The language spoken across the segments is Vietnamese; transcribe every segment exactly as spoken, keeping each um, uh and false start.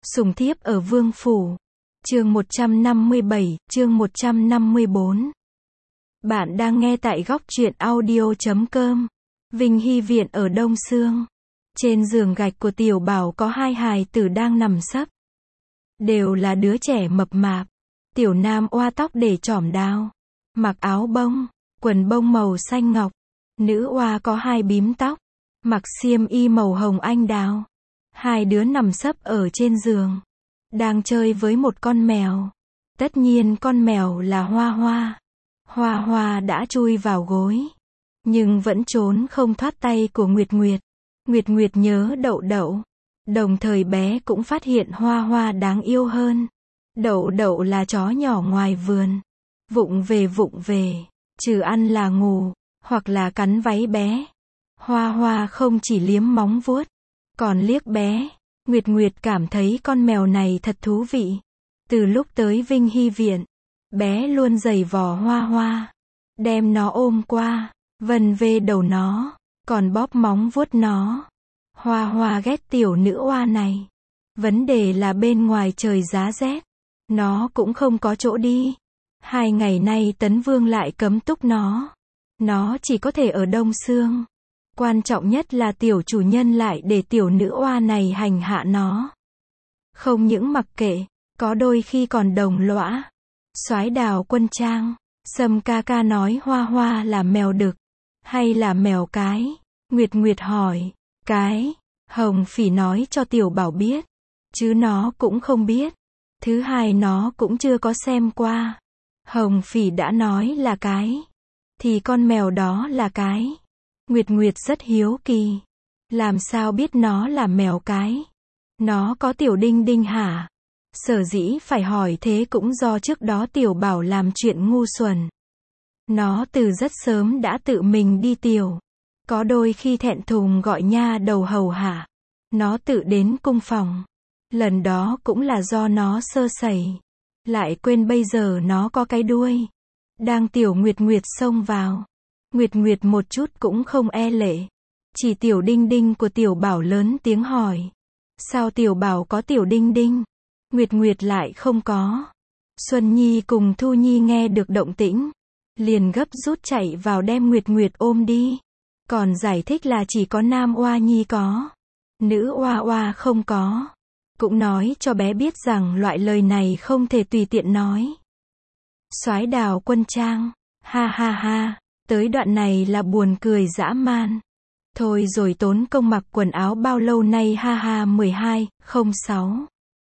Sùng thiếp ở vương phủ. Chương một trăm năm mươi bảy, chương một trăm năm mươi bốn. Bạn đang nghe tại góc truyện audio chấm com. Vinh Hy viện ở Đông Sương. Trên giường gạch của Tiểu Bảo có hai hài tử đang nằm sấp. Đều là đứa trẻ mập mạp. Tiểu Nam oa tóc để chỏm đao, mặc áo bông, quần bông màu xanh ngọc. Nữ oa có hai bím tóc, mặc xiêm y màu hồng anh đào. Hai đứa nằm sấp ở trên giường, đang chơi với một con mèo. Tất nhiên con mèo là Hoa Hoa. Hoa Hoa đã chui vào gối, nhưng vẫn trốn không thoát tay của Nguyệt Nguyệt. Nguyệt Nguyệt nhớ Đậu Đậu, đồng thời bé cũng phát hiện Hoa Hoa đáng yêu hơn. Đậu Đậu là chó nhỏ ngoài vườn, vụng về vụng về, trừ ăn là ngủ, hoặc là cắn váy bé. Hoa Hoa không chỉ liếm móng vuốt, còn liếc bé. Nguyệt Nguyệt cảm thấy con mèo này thật thú vị. Từ lúc tới Vinh Hy viện, bé luôn giày vò Hoa Hoa, đem nó ôm qua, vân vê đầu nó, còn bóp móng vuốt nó. Hoa Hoa ghét tiểu nữ oa này. Vấn đề là bên ngoài trời giá rét, nó cũng không có chỗ đi. Hai ngày nay Tấn Vương lại cấm túc nó. Nó chỉ có thể ở Đông Sương. Quan trọng nhất là tiểu chủ nhân lại để tiểu nữ oa này hành hạ nó. Không những mặc kệ, có đôi khi còn đồng lõa. Soái Đào Quân Trang, Sâm ca ca nói Hoa Hoa là mèo đực, hay là mèo cái? Nguyệt Nguyệt hỏi. Cái. Hồng Phỉ nói cho Tiểu Bảo biết, chứ nó cũng không biết. Thứ hai nó cũng chưa có xem qua. Hồng Phỉ đã nói là cái, thì con mèo đó là cái. Nguyệt Nguyệt rất hiếu kỳ. Làm sao biết nó là mèo cái? Nó có tiểu đinh đinh hả? Sở dĩ phải hỏi thế cũng do trước đó Tiểu Bảo làm chuyện ngu xuẩn. Nó từ rất sớm đã tự mình đi tiểu. Có đôi khi thẹn thùng gọi nha đầu hầu hạ. Nó tự đến cung phòng. Lần đó cũng là do nó sơ sẩy. Lại quên bây giờ nó có cái đuôi. Đang tiểu Nguyệt Nguyệt xông vào. Nguyệt Nguyệt một chút cũng không e lệ. Chỉ tiểu đinh đinh của Tiểu Bảo lớn tiếng hỏi. Sao Tiểu Bảo có tiểu đinh đinh? Nguyệt Nguyệt lại không có. Xuân Nhi cùng Thu Nhi nghe được động tĩnh, liền gấp rút chạy vào đem Nguyệt Nguyệt ôm đi. Còn giải thích là chỉ có Nam Oa Nhi có, nữ Oa Oa không có. Cũng nói cho bé biết rằng loại lời này không thể tùy tiện nói. Soái Đào Quân Trang, ha ha ha, tới đoạn này là buồn cười dã man. Thôi rồi tốn công mặc quần áo bao lâu nay ha ha. Mười hai, không sáu,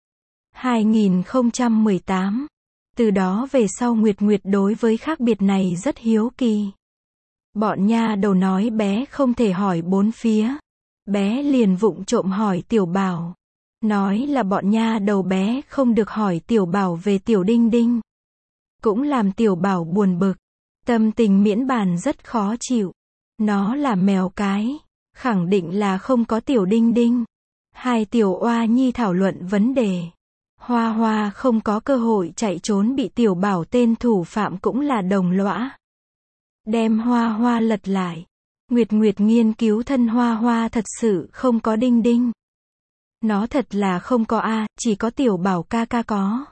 hai nghìn không trăm mười tám. Từ đó về sau Nguyệt Nguyệt đối với khác biệt này rất hiếu kỳ. Bọn nha đầu nói bé không thể hỏi bốn phía. Bé liền vụng trộm hỏi Tiểu Bảo. Nói là bọn nha đầu bé không được hỏi Tiểu Bảo về tiểu đinh đinh. Cũng làm Tiểu Bảo buồn bực. Tâm tình miễn bàn rất khó chịu. Nó là mèo cái, khẳng định là không có tiểu đinh đinh. Hai tiểu oa nhi thảo luận vấn đề. Hoa Hoa không có cơ hội chạy trốn bị Tiểu Bảo tên thủ phạm cũng là đồng lõa. Đem Hoa Hoa lật lại. Nguyệt Nguyệt nghiên cứu thân Hoa Hoa thật sự không có đinh đinh. Nó thật là không có a, chỉ có Tiểu Bảo ca ca có.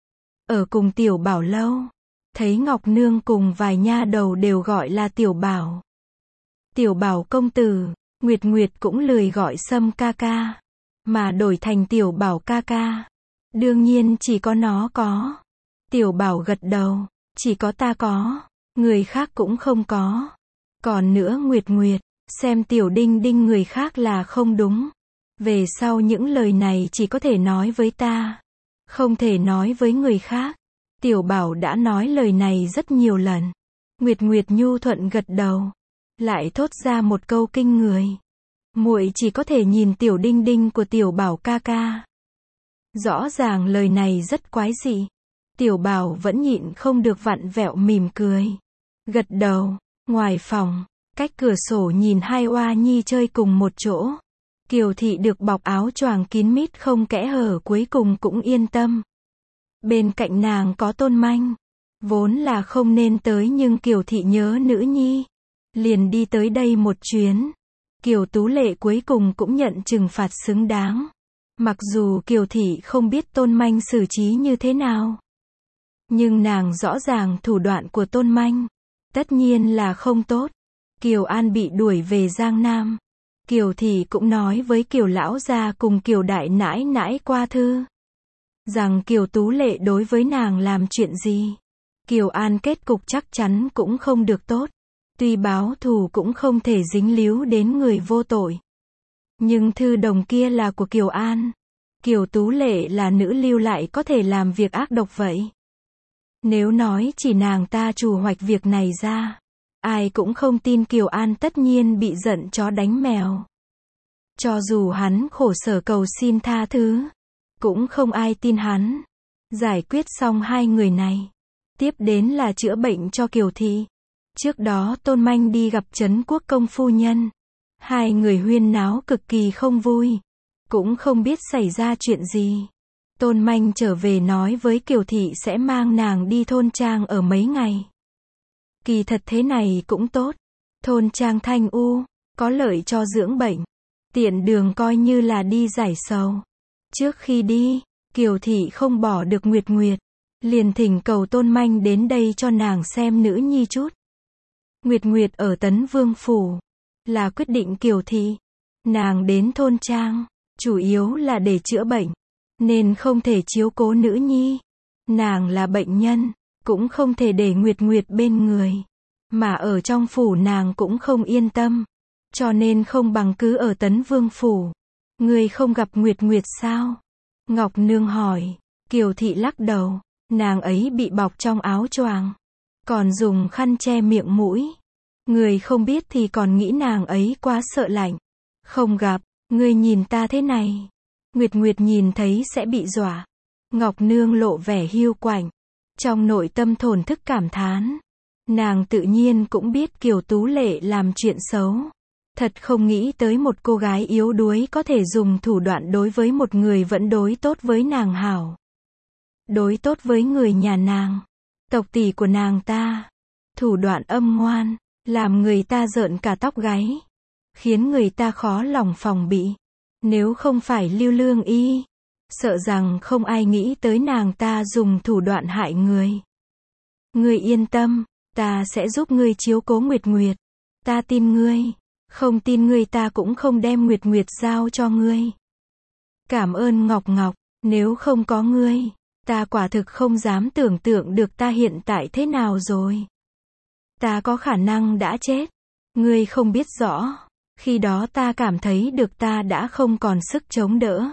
Ở cùng Tiểu Bảo lâu, thấy Ngọc Nương cùng vài nha đầu đều gọi là Tiểu Bảo. Tiểu Bảo công tử, Nguyệt Nguyệt cũng lười gọi Sâm ca ca, mà đổi thành Tiểu Bảo ca ca. Đương nhiên chỉ có nó có. Tiểu Bảo gật đầu, chỉ có ta có, người khác cũng không có. Còn nữa Nguyệt Nguyệt, xem tiểu đinh đinh người khác là không đúng. Về sau những lời này chỉ có thể nói với ta, không thể nói với người khác. Tiểu Bảo đã nói lời này rất nhiều lần. Nguyệt Nguyệt nhu thuận gật đầu, lại thốt ra một câu kinh người. Muội chỉ có thể nhìn tiểu đinh đinh của Tiểu Bảo ca ca. Rõ ràng lời này rất quái dị. Tiểu Bảo vẫn nhịn không được vặn vẹo mỉm cười. Gật đầu. Ngoài phòng, cách cửa sổ nhìn hai oa nhi chơi cùng một chỗ. Kiều Thị được bọc áo choàng kín mít không kẽ hở cuối cùng cũng yên tâm. Bên cạnh nàng có Tôn Manh. Vốn là không nên tới nhưng Kiều Thị nhớ nữ nhi, liền đi tới đây một chuyến. Kiều Tú Lệ cuối cùng cũng nhận trừng phạt xứng đáng. Mặc dù Kiều Thị không biết Tôn Manh xử trí như thế nào, nhưng nàng rõ ràng thủ đoạn của Tôn Manh, tất nhiên là không tốt. Kiều An bị đuổi về Giang Nam. Kiều Thị cũng nói với Kiều lão gia cùng Kiều đại nãi nãi qua thư, rằng Kiều Tú Lệ đối với nàng làm chuyện gì, Kiều An kết cục chắc chắn cũng không được tốt. Tuy báo thù cũng không thể dính líu đến người vô tội. Nhưng thư đồng kia là của Kiều An. Kiều Tú Lệ là nữ lưu lại có thể làm việc ác độc vậy. Nếu nói chỉ nàng ta trù hoạch việc này ra, ai cũng không tin Kiều An tất nhiên bị giận chó đánh mèo. Cho dù hắn khổ sở cầu xin tha thứ, cũng không ai tin hắn. Giải quyết xong hai người này, tiếp đến là chữa bệnh cho Kiều Thị. Trước đó Tôn Manh đi gặp Trấn Quốc công phu nhân. Hai người huyên náo cực kỳ không vui. Cũng không biết xảy ra chuyện gì. Tôn Manh trở về nói với Kiều Thị sẽ mang nàng đi thôn trang ở mấy ngày. Kỳ thật thế này cũng tốt. Thôn trang thanh u, có lợi cho dưỡng bệnh. Tiện đường coi như là đi giải sầu. Trước khi đi, Kiều Thị không bỏ được Nguyệt Nguyệt. Liền thỉnh cầu Tôn Manh đến đây cho nàng xem nữ nhi chút. Nguyệt Nguyệt ở Tấn Vương Phủ, là quyết định Kiều Thị. Nàng đến thôn trang, chủ yếu là để chữa bệnh, nên không thể chiếu cố nữ nhi. Nàng là bệnh nhân, cũng không thể để Nguyệt Nguyệt bên người. Mà ở trong phủ nàng cũng không yên tâm, cho nên không bằng cứ ở Tấn Vương Phủ. Người không gặp Nguyệt Nguyệt sao? Ngọc Nương hỏi. Kiều Thị lắc đầu, nàng ấy bị bọc trong áo choàng, còn dùng khăn che miệng mũi. Người không biết thì còn nghĩ nàng ấy quá sợ lạnh. Không gặp, người nhìn ta thế này. Nguyệt Nguyệt nhìn thấy sẽ bị dọa. Ngọc Nương lộ vẻ hiu quạnh, trong nội tâm thổn thức cảm thán. Nàng tự nhiên cũng biết Kiều Tú Lệ làm chuyện xấu. Thật không nghĩ tới một cô gái yếu đuối có thể dùng thủ đoạn đối với một người vẫn đối tốt với nàng hảo. Đối tốt với người nhà nàng, tộc tỷ của nàng ta. Thủ đoạn âm ngoan, làm người ta rợn cả tóc gáy, khiến người ta khó lòng phòng bị. Nếu không phải Lưu Lương Y, sợ rằng không ai nghĩ tới nàng ta dùng thủ đoạn hại người. Ngươi yên tâm, ta sẽ giúp ngươi chiếu cố Nguyệt Nguyệt. Ta tin ngươi, không tin ngươi ta cũng không đem Nguyệt Nguyệt giao cho ngươi. Cảm ơn Ngọc Ngọc, nếu không có ngươi, ta quả thực không dám tưởng tượng được ta hiện tại thế nào rồi. Ta có khả năng đã chết. Ngươi không biết rõ, khi đó ta cảm thấy được ta đã không còn sức chống đỡ.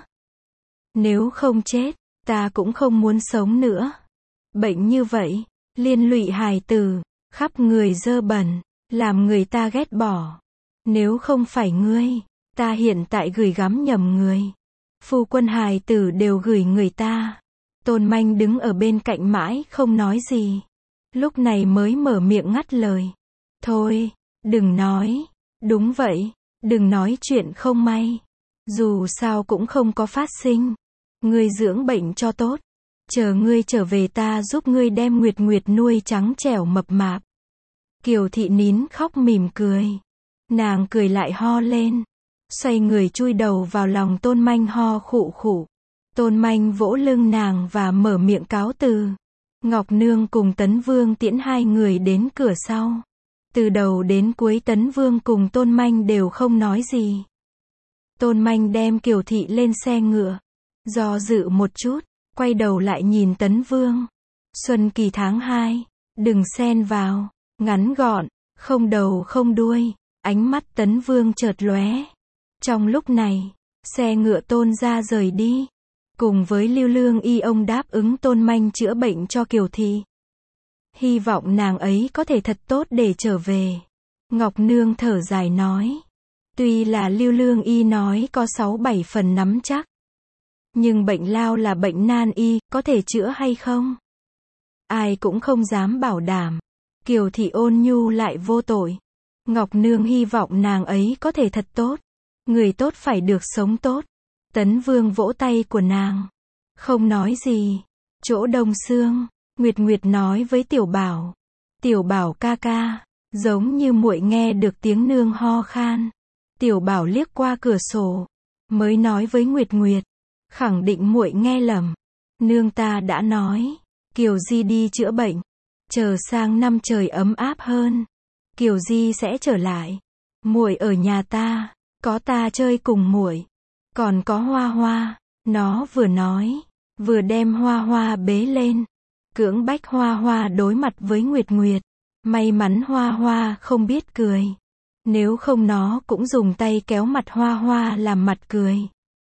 Nếu không chết, ta cũng không muốn sống nữa. Bệnh như vậy, liên lụy hài tử, khắp người dơ bẩn, làm người ta ghét bỏ. Nếu không phải ngươi, ta hiện tại gửi gắm nhầm người. Phu quân hài tử đều gửi người ta. Tôn Manh đứng ở bên cạnh mãi không nói gì. Lúc này mới mở miệng ngắt lời. Thôi, đừng nói. Đúng vậy, đừng nói chuyện không may. Dù sao cũng không có phát sinh. Ngươi dưỡng bệnh cho tốt. Chờ ngươi trở về ta giúp ngươi đem Nguyệt Nguyệt nuôi trắng trẻo mập mạp. Kiều Thị nín khóc mỉm cười. Nàng cười lại ho lên. Xoay người chui đầu vào lòng Tôn Manh ho khụ khụ. Tôn Manh vỗ lưng nàng và mở miệng cáo từ. Ngọc Nương cùng Tấn Vương tiễn hai người đến cửa sau. Từ đầu đến cuối Tấn Vương cùng Tôn Manh đều không nói gì. Tôn Manh đem Kiều Thị lên xe ngựa. Do dự một chút, quay đầu lại nhìn Tấn Vương. Xuân kỳ tháng hai, đừng xen vào, ngắn gọn, không đầu không đuôi. Ánh mắt Tấn Vương chợt lóe. Trong lúc này, xe ngựa Tôn ra rời đi. Cùng với Lưu Lương Y ông đáp ứng Tôn Manh chữa bệnh cho Kiều Thị. Hy vọng nàng ấy có thể thật tốt để trở về. Ngọc Nương thở dài nói. Tuy là Lưu Lương Y nói có sáu bảy phần nắm chắc. Nhưng bệnh lao là bệnh nan y, có thể chữa hay không? Ai cũng không dám bảo đảm. Kiều Thị ôn nhu lại vô tội. Ngọc Nương hy vọng nàng ấy có thể thật tốt. Người tốt phải được sống tốt. Tấn Vương vỗ tay của nàng. Không nói gì. Chỗ Đông Sương, Nguyệt Nguyệt nói với Tiểu Bảo. Tiểu Bảo ca ca, giống như muội nghe được tiếng nương ho khan. Tiểu Bảo liếc qua cửa sổ, mới nói với Nguyệt Nguyệt. khẳng định muội nghe lầm. Nương ta đã nói, Kiều Di đi chữa bệnh, chờ sang năm trời ấm áp hơn, Kiều Di sẽ trở lại. Muội ở nhà ta, có ta chơi cùng muội, còn có Hoa Hoa. Nó vừa nói, vừa đem Hoa Hoa bế lên, cưỡng bách Hoa Hoa đối mặt với Nguyệt Nguyệt. May mắn Hoa Hoa không biết cười, nếu không nó cũng dùng tay kéo mặt Hoa Hoa làm mặt cười.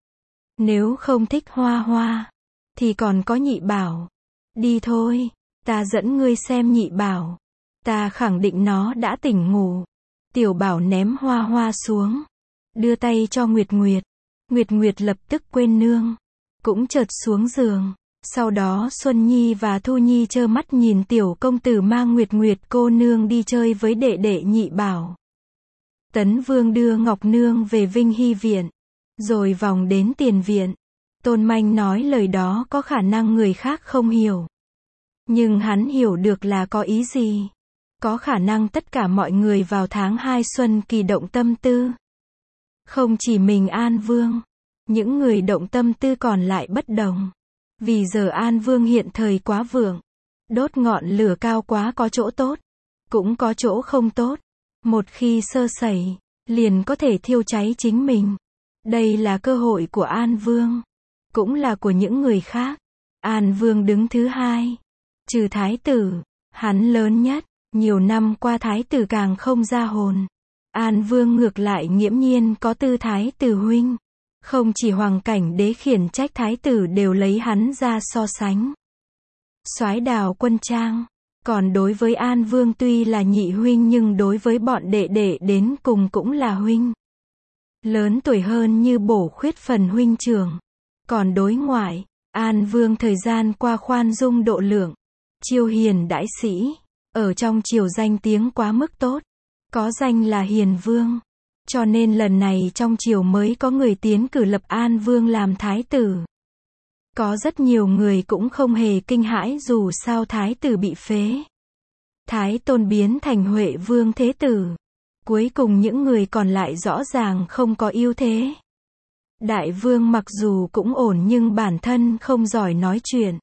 Nếu không thích Hoa Hoa, thì còn có Nhị Bảo. Đi thôi, ta dẫn ngươi xem Nhị Bảo. Ta khẳng định nó đã tỉnh ngủ. Tiểu Bảo ném Hoa Hoa xuống, đưa tay cho Nguyệt Nguyệt. Nguyệt Nguyệt lập tức quên nương, cũng chợt xuống giường. Sau đó Xuân Nhi và Thu Nhi trơ mắt nhìn tiểu công tử mang Nguyệt Nguyệt cô nương đi chơi với đệ đệ Nhị Bảo. Tấn Vương đưa Ngọc Nương về Vinh Hy viện, rồi vòng đến tiền viện. Tôn Manh nói lời đó có khả năng người khác không hiểu, nhưng hắn hiểu được là có ý gì. Có khả năng tất cả mọi người vào tháng hai Xuân Kỳ động tâm tư. Không chỉ mình An Vương, những người động tâm tư còn lại bất đồng. Vì giờ An Vương hiện thời quá vượng, đốt ngọn lửa cao quá có chỗ tốt, cũng có chỗ không tốt. Một khi sơ sẩy, liền có thể thiêu cháy chính mình. Đây là cơ hội của An Vương, cũng là của những người khác. An Vương đứng thứ hai, trừ Thái tử, hắn lớn nhất. Nhiều năm qua Thái tử càng không ra hồn. An Vương ngược lại nghiễm nhiên có tư thái tử huynh. Không chỉ Hoàng Cảnh Đế khiển trách Thái tử đều lấy hắn ra so sánh. Soái Đào Quân Trang, còn đối với An Vương tuy là nhị huynh nhưng đối với bọn đệ đệ đến cùng cũng là huynh. Lớn tuổi hơn như bổ khuyết phần huynh trưởng. Còn đối ngoại, An Vương thời gian qua khoan dung độ lượng, chiêu hiền đãi sĩ, ở trong triều danh tiếng quá mức tốt, có danh là Hiền Vương. Cho nên lần này trong triều mới có người tiến cử lập An Vương làm thái tử. Có rất nhiều người cũng không hề kinh hãi dù sao thái tử bị phế. Thái tôn biến thành Huệ Vương thế tử. Cuối cùng những người còn lại rõ ràng không có ưu thế. Đại vương mặc dù cũng ổn nhưng bản thân không giỏi nói chuyện.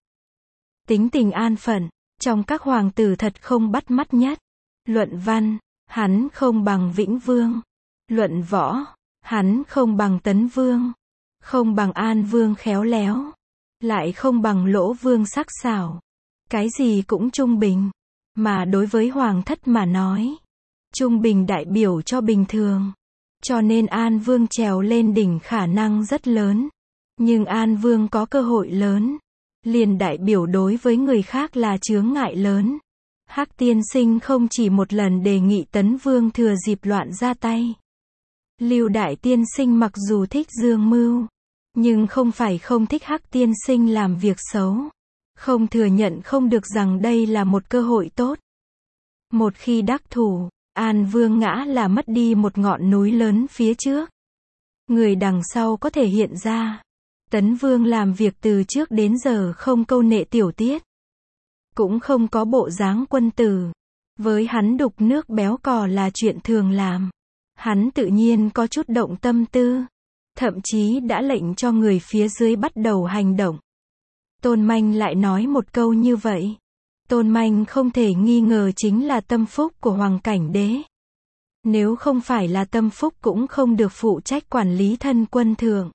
Tính tình an phận, trong các hoàng tử thật không bắt mắt nhất. Luận văn, hắn không bằng Vĩnh Vương. Luận võ, hắn không bằng Tấn Vương. Không bằng An Vương khéo léo. Lại không bằng Lỗ Vương sắc sảo. Cái gì cũng trung bình. Mà đối với hoàng thất mà nói, trung bình đại biểu cho bình thường. Cho nên An Vương trèo lên đỉnh khả năng rất lớn. Nhưng An Vương có cơ hội lớn, liền đại biểu đối với người khác là chướng ngại lớn. Hắc tiên sinh không chỉ một lần đề nghị Tấn Vương thừa dịp loạn ra tay. Lưu Đại tiên sinh mặc dù thích dương mưu, nhưng không phải không thích Hắc tiên sinh làm việc xấu. Không thừa nhận không được rằng đây là một cơ hội tốt. Một khi đắc thủ, An Vương ngã là mất đi một ngọn núi lớn phía trước. Người đằng sau có thể hiện ra. Tấn Vương làm việc từ trước đến giờ không câu nệ tiểu tiết. Cũng không có bộ dáng quân tử. Với hắn đục nước béo cò là chuyện thường làm. Hắn tự nhiên có chút động tâm tư. Thậm chí đã lệnh cho người phía dưới bắt đầu hành động. Tôn Manh lại nói một câu như vậy. Tôn Manh không thể nghi ngờ chính là tâm phúc của Hoàng Cảnh Đế. Nếu không phải là tâm phúc cũng không được phụ trách quản lý thân quân thượng.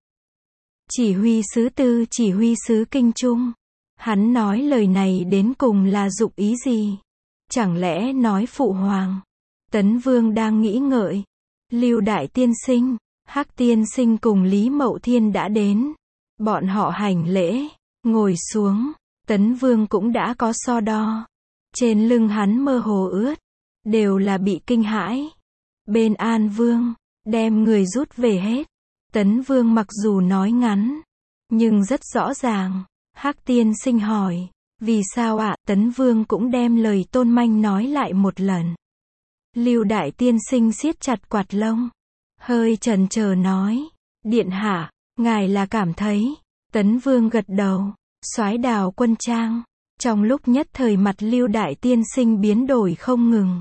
Chỉ huy sứ tư chỉ huy sứ Kinh Trung. Hắn nói lời này đến cùng là dụng ý gì? Chẳng lẽ nói phụ hoàng? Tấn Vương đang nghĩ ngợi. Lưu Đại tiên sinh, Hắc tiên sinh cùng Lý Mậu Thiên đã đến. Bọn họ hành lễ, ngồi xuống. Tấn Vương cũng đã có so đo. Trên lưng hắn mơ hồ ướt. Đều là bị kinh hãi. Bên An Vương, đem người rút về hết. Tấn Vương mặc dù nói ngắn, nhưng rất rõ ràng. Hắc tiên sinh hỏi, vì sao ạ? À? Tấn Vương cũng đem lời Tôn Manh nói lại một lần. Lưu Đại tiên sinh siết chặt quạt lông, hơi chần chờ nói, điện hạ, ngài là cảm thấy. Tấn Vương gật đầu. Soái Đào Quân Trang. Trong lúc nhất thời mặt Lưu Đại tiên sinh biến đổi không ngừng.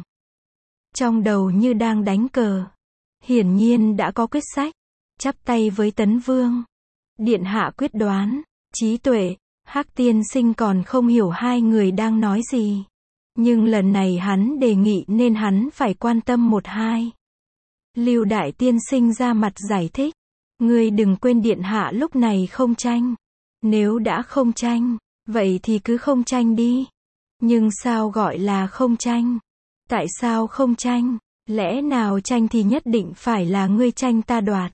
Trong đầu như đang đánh cờ. Hiển nhiên đã có quyết sách. Chắp tay với Tấn Vương. Điện hạ quyết đoán, trí tuệ, Hắc tiên sinh còn không hiểu hai người đang nói gì. Nhưng lần này hắn đề nghị nên hắn phải quan tâm một hai. Lưu đại tiên sinh ra mặt giải thích. Ngươi đừng quên điện hạ lúc này không tranh. Nếu đã không tranh, vậy thì cứ không tranh đi. Nhưng sao gọi là không tranh? Tại sao không tranh? Lẽ nào tranh thì nhất định phải là ngươi tranh ta đoạt?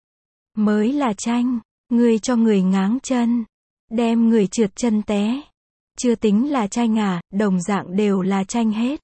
Mới là tranh. Ngươi cho người ngáng chân, đem người trượt chân té. Chưa tính là tranh à, đồng dạng đều là tranh hết.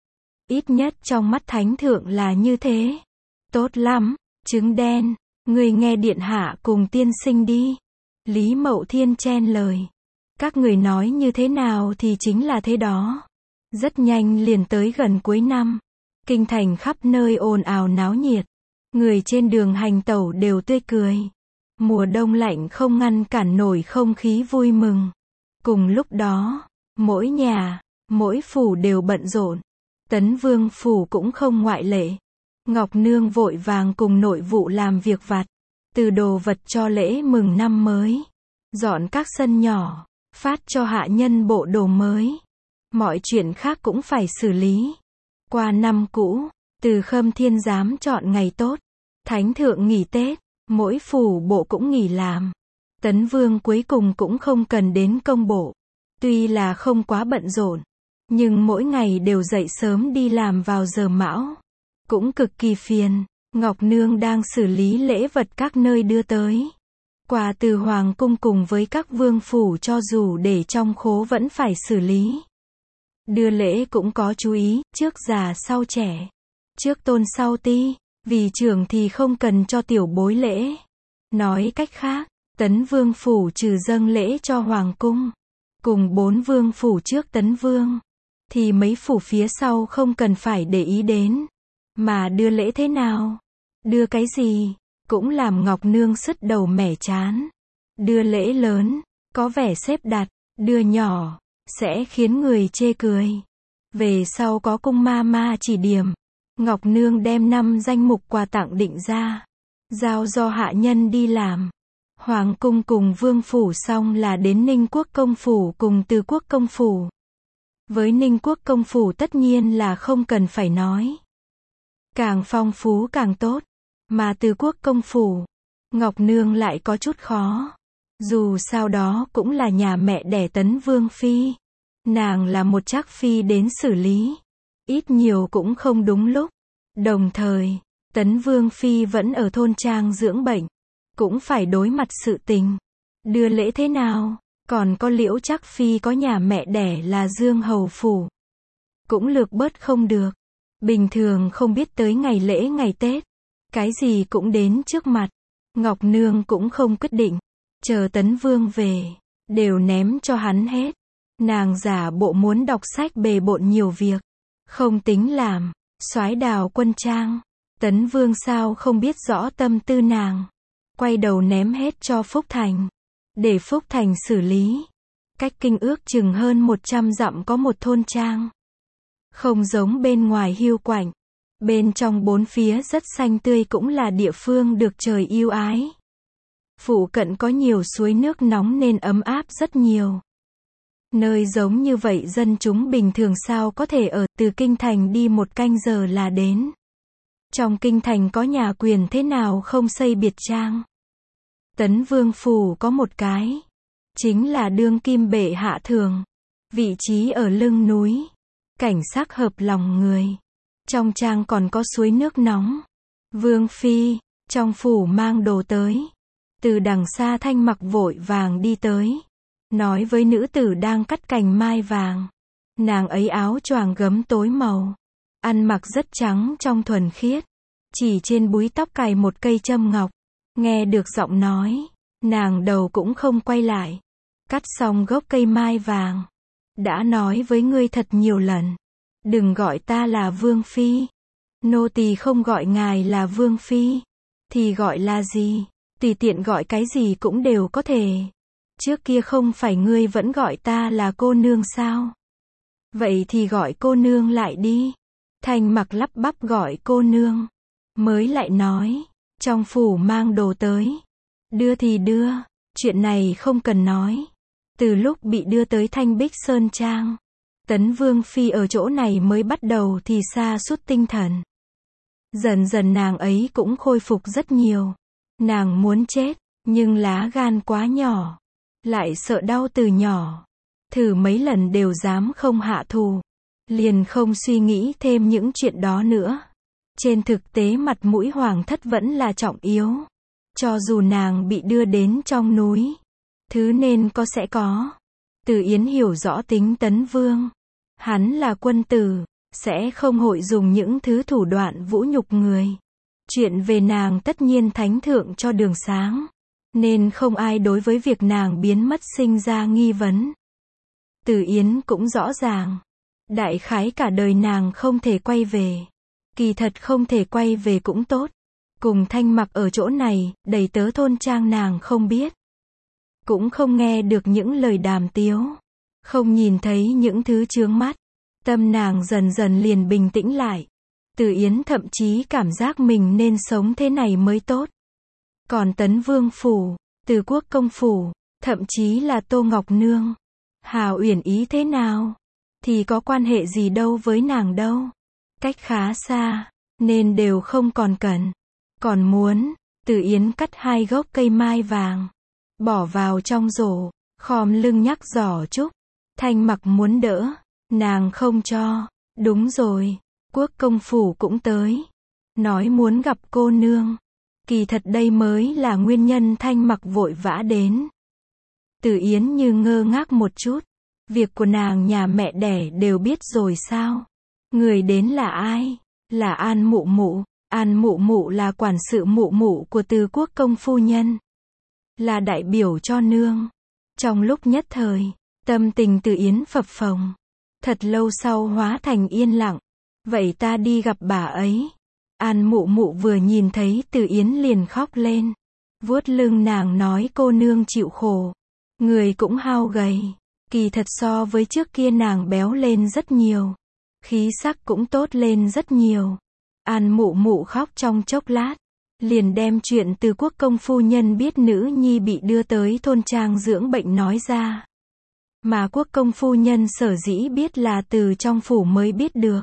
Ít nhất trong mắt thánh thượng là như thế. Tốt lắm, trứng đen, người nghe điện hạ cùng tiên sinh đi. Lý Mậu Thiên chen lời. Các người nói như thế nào thì chính là thế đó. Rất nhanh liền tới gần cuối năm. Kinh thành khắp nơi ồn ào náo nhiệt. Người trên đường hành tẩu đều tươi cười. Mùa đông lạnh không ngăn cản nổi không khí vui mừng. Cùng lúc đó, mỗi nhà, mỗi phủ đều bận rộn. Tấn Vương phủ cũng không ngoại lệ. Ngọc Nương vội vàng cùng nội vụ làm việc vặt. Từ đồ vật cho lễ mừng năm mới. Dọn các sân nhỏ. Phát cho hạ nhân bộ đồ mới. Mọi chuyện khác cũng phải xử lý. Qua năm cũ, Từ Khâm Thiên giám chọn ngày tốt. Thánh thượng nghỉ Tết. Mỗi phủ bộ cũng nghỉ làm. Tấn Vương cuối cùng cũng không cần đến công bộ. Tuy là không quá bận rộn, nhưng mỗi ngày đều dậy sớm đi làm vào giờ mão. Cũng cực kỳ phiền. Ngọc Nương đang xử lý lễ vật các nơi đưa tới. Quà từ Hoàng cung cùng với các vương phủ cho dù để trong khố vẫn phải xử lý. Đưa lễ cũng có chú ý, trước già sau trẻ. Trước tôn sau ti. Vì trưởng thì không cần cho tiểu bối lễ. Nói cách khác, Tấn Vương phủ trừ dâng lễ cho Hoàng cung, cùng bốn vương phủ trước Tấn Vương, thì mấy phủ phía sau không cần phải để ý đến. Mà đưa lễ thế nào? Đưa cái gì? Cũng làm Ngọc Nương sứt đầu mẻ chán. Đưa lễ lớn, có vẻ xếp đặt. Đưa nhỏ, sẽ khiến người chê cười. Về sau có cung ma ma chỉ điểm. Ngọc Nương đem năm danh mục quà tặng định ra. Giao do hạ nhân đi làm. Hoàng cung cùng vương phủ xong là đến Ninh Quốc công phủ cùng Từ Quốc công phủ. Với Ninh Quốc công phủ tất nhiên là không cần phải nói. Càng phong phú càng tốt. Mà Từ Quốc công phủ, Ngọc Nương lại có chút khó. Dù sao đó cũng là nhà mẹ đẻ Tấn Vương phi. Nàng là một trác phi đến xử lý. Ít nhiều cũng không đúng lúc. Đồng thời, Tấn Vương phi vẫn ở thôn trang dưỡng bệnh. Cũng phải đối mặt sự tình. Đưa lễ thế nào? Còn có Liễu Trác phi có nhà mẹ đẻ là Dương Hầu phủ. Cũng lược bớt không được. Bình thường không biết tới ngày lễ ngày Tết. Cái gì cũng đến trước mặt. Ngọc Nương cũng không quyết định. Chờ Tấn Vương về. Đều ném cho hắn hết. Nàng giả bộ muốn đọc sách bề bộn nhiều việc. Không tính làm. Soái đào quân trang. Tấn Vương sao không biết rõ tâm tư nàng. Quay đầu ném hết cho Phúc Thành. Để Phúc Thành xử lý. Cách kinh ước chừng hơn một trăm dặm có một thôn trang. Không giống bên ngoài hiu quạnh. Bên trong bốn phía rất xanh tươi cũng là địa phương được trời yêu ái. Phụ cận có nhiều suối nước nóng nên ấm áp rất nhiều. Nơi giống như vậy dân chúng bình thường sao có thể ở, từ kinh thành đi một canh giờ là đến. Trong kinh thành có nhà quyền thế nào không xây biệt trang. Tấn Vương phủ có một cái. Chính là đương kim bệ hạ thường. Vị trí ở lưng núi. Cảnh sắc hợp lòng người. Trong trang còn có suối nước nóng. Vương phi, trong phủ mang đồ tới. Từ đằng xa Thanh Mặc vội vàng đi tới. Nói với nữ tử đang cắt cành mai vàng. Nàng ấy áo choàng gấm tối màu. Ăn mặc rất trắng trong thuần khiết. Chỉ trên búi tóc cài một cây châm ngọc. Nghe được giọng nói. Nàng đầu cũng không quay lại. Cắt xong gốc cây mai vàng. Đã nói với ngươi thật nhiều lần. Đừng gọi ta là Vương phi. Nô tỳ không gọi ngài là Vương phi. Thì gọi là gì? Tùy tiện gọi cái gì cũng đều có thể. Trước kia không phải ngươi vẫn gọi ta là cô nương sao? Vậy thì gọi cô nương lại đi. Thanh Mặc lắp bắp gọi cô nương. Mới lại nói. Trong phủ mang đồ tới. Đưa thì đưa. Chuyện này không cần nói. Từ lúc bị đưa tới Thanh Bích Sơn Trang, Tấn Vương Phi ở chỗ này mới bắt đầu thì sa sút tinh thần. Dần dần nàng ấy cũng khôi phục rất nhiều. Nàng muốn chết, nhưng lá gan quá nhỏ. Lại sợ đau từ nhỏ. Thử mấy lần đều dám không hạ thù. Liền không suy nghĩ thêm những chuyện đó nữa. Trên thực tế mặt mũi hoàng thất vẫn là trọng yếu. Cho dù nàng bị đưa đến trong núi, thứ nên có sẽ có. Từ Yến hiểu rõ tính Tấn Vương. Hắn là quân tử, sẽ không hội dùng những thứ thủ đoạn vũ nhục người. Chuyện về nàng tất nhiên thánh thượng cho đường sáng. Nên không ai đối với việc nàng biến mất sinh ra nghi vấn. Từ Yến cũng rõ ràng. Đại khái cả đời nàng không thể quay về. Kỳ thật không thể quay về cũng tốt. Cùng Thanh Mặc ở chỗ này, đầy tớ thôn trang nàng không biết. Cũng không nghe được những lời đàm tiếu. Không nhìn thấy những thứ chướng mắt. Tâm nàng dần dần liền bình tĩnh lại. Từ Yến thậm chí cảm giác mình nên sống thế này mới tốt. Còn Tấn Vương Phủ, Từ Quốc Công Phủ, thậm chí là Tô Ngọc Nương, Hào Uyển Ý thế nào, thì có quan hệ gì đâu với nàng đâu. Cách khá xa, nên đều không còn cần. Còn muốn, Từ Yến cắt hai gốc cây mai vàng, bỏ vào trong rổ, khom lưng nhắc giỏ chúc. Thanh Mặc muốn đỡ, nàng không cho. Đúng rồi, Quốc Công Phủ cũng tới. Nói muốn gặp cô nương. Kỳ thật đây mới là nguyên nhân Thanh Mặc vội vã đến. Từ Yến như ngơ ngác một chút. Việc của nàng nhà mẹ đẻ đều biết rồi sao? Người đến là ai? Là An Mụ Mụ. An Mụ Mụ là quản sự mụ mụ của Từ Quốc Công phu nhân. Là đại biểu cho nương. Trong lúc nhất thời, tâm tình Từ Yến phập phồng. Thật lâu sau hóa thành yên lặng. Vậy ta đi gặp bà ấy. An Mụ Mụ vừa nhìn thấy Từ Yến liền khóc lên. Vuốt lưng nàng nói cô nương chịu khổ. Người cũng hao gầy. Kỳ thật so với trước kia nàng béo lên rất nhiều. Khí sắc cũng tốt lên rất nhiều. An Mụ Mụ khóc trong chốc lát. Liền đem chuyện Từ Quốc Công phu nhân biết nữ nhi bị đưa tới thôn trang dưỡng bệnh nói ra. Mà Quốc Công phu nhân sở dĩ biết là từ trong phủ mới biết được.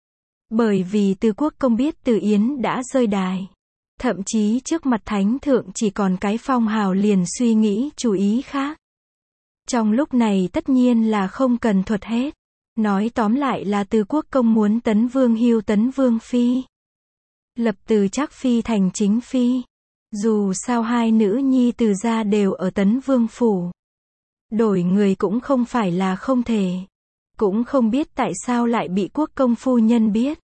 Bởi vì Từ Quốc Công biết Từ Yến đã rơi đài. Thậm chí trước mặt thánh thượng chỉ còn cái phong hào liền suy nghĩ chủ ý khác. Trong lúc này tất nhiên là không cần thuật hết. Nói tóm lại là Từ Quốc Công muốn Tấn Vương hưu Tấn Vương Phi. Lập từ Trác Phi thành chính Phi. Dù sao hai nữ nhi Từ gia đều ở Tấn Vương Phủ. Đổi người cũng không phải là không thể. Cũng không biết tại sao lại bị Quốc Công phu nhân biết.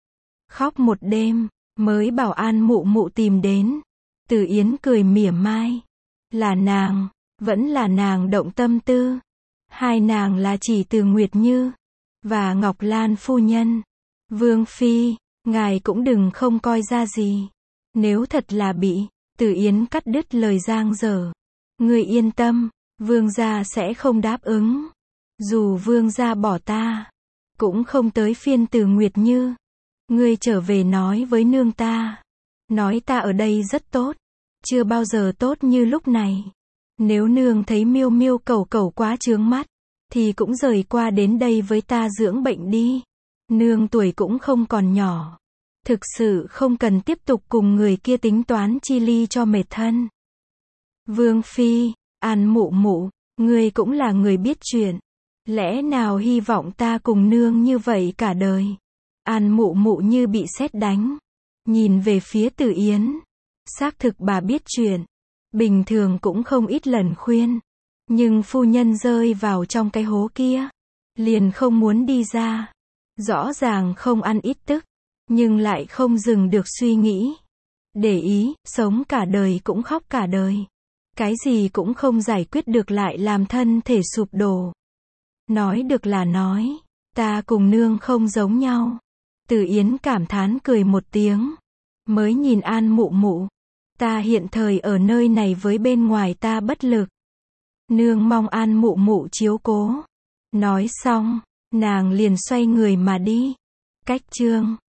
Khóc một đêm, mới bảo An Mụ Mụ tìm đến. Từ Yến cười mỉa mai. Là nàng, vẫn là nàng động tâm tư. Hai nàng là chỉ Từ Nguyệt Như và Ngọc Lan phu nhân. Vương Phi, ngài cũng đừng không coi ra gì. Nếu thật là bị, Từ Yến cắt đứt lời giang dở. Người yên tâm, vương gia sẽ không đáp ứng. Dù vương gia bỏ ta, cũng không tới phiên Từ Nguyệt Như. Ngươi trở về nói với nương ta. Nói ta ở đây rất tốt. Chưa bao giờ tốt như lúc này. Nếu nương thấy miêu miêu cầu cầu quá chướng mắt, thì cũng rời qua đến đây với ta dưỡng bệnh đi. Nương tuổi cũng không còn nhỏ. Thực sự không cần tiếp tục cùng người kia tính toán chi ly cho mệt thân. Vương Phi, An Mụ Mụ, ngươi cũng là người biết chuyện. Lẽ nào hy vọng ta cùng nương như vậy cả đời? An Mụ Mụ như bị sét đánh. Nhìn về phía Từ Yến. Xác thực bà biết chuyện. Bình thường cũng không ít lần khuyên. Nhưng phu nhân rơi vào trong cái hố kia. Liền không muốn đi ra. Rõ ràng không ăn ít tức. Nhưng lại không dừng được suy nghĩ. Để ý, sống cả đời cũng khóc cả đời. Cái gì cũng không giải quyết được lại làm thân thể sụp đổ. Nói được là nói. Ta cùng nương không giống nhau. Từ Yến cảm thán cười một tiếng. Mới nhìn An Mụ Mụ. Ta hiện thời ở nơi này với bên ngoài ta bất lực. Nương mong An Mụ Mụ chiếu cố. Nói xong, nàng liền xoay người mà đi. Cách chương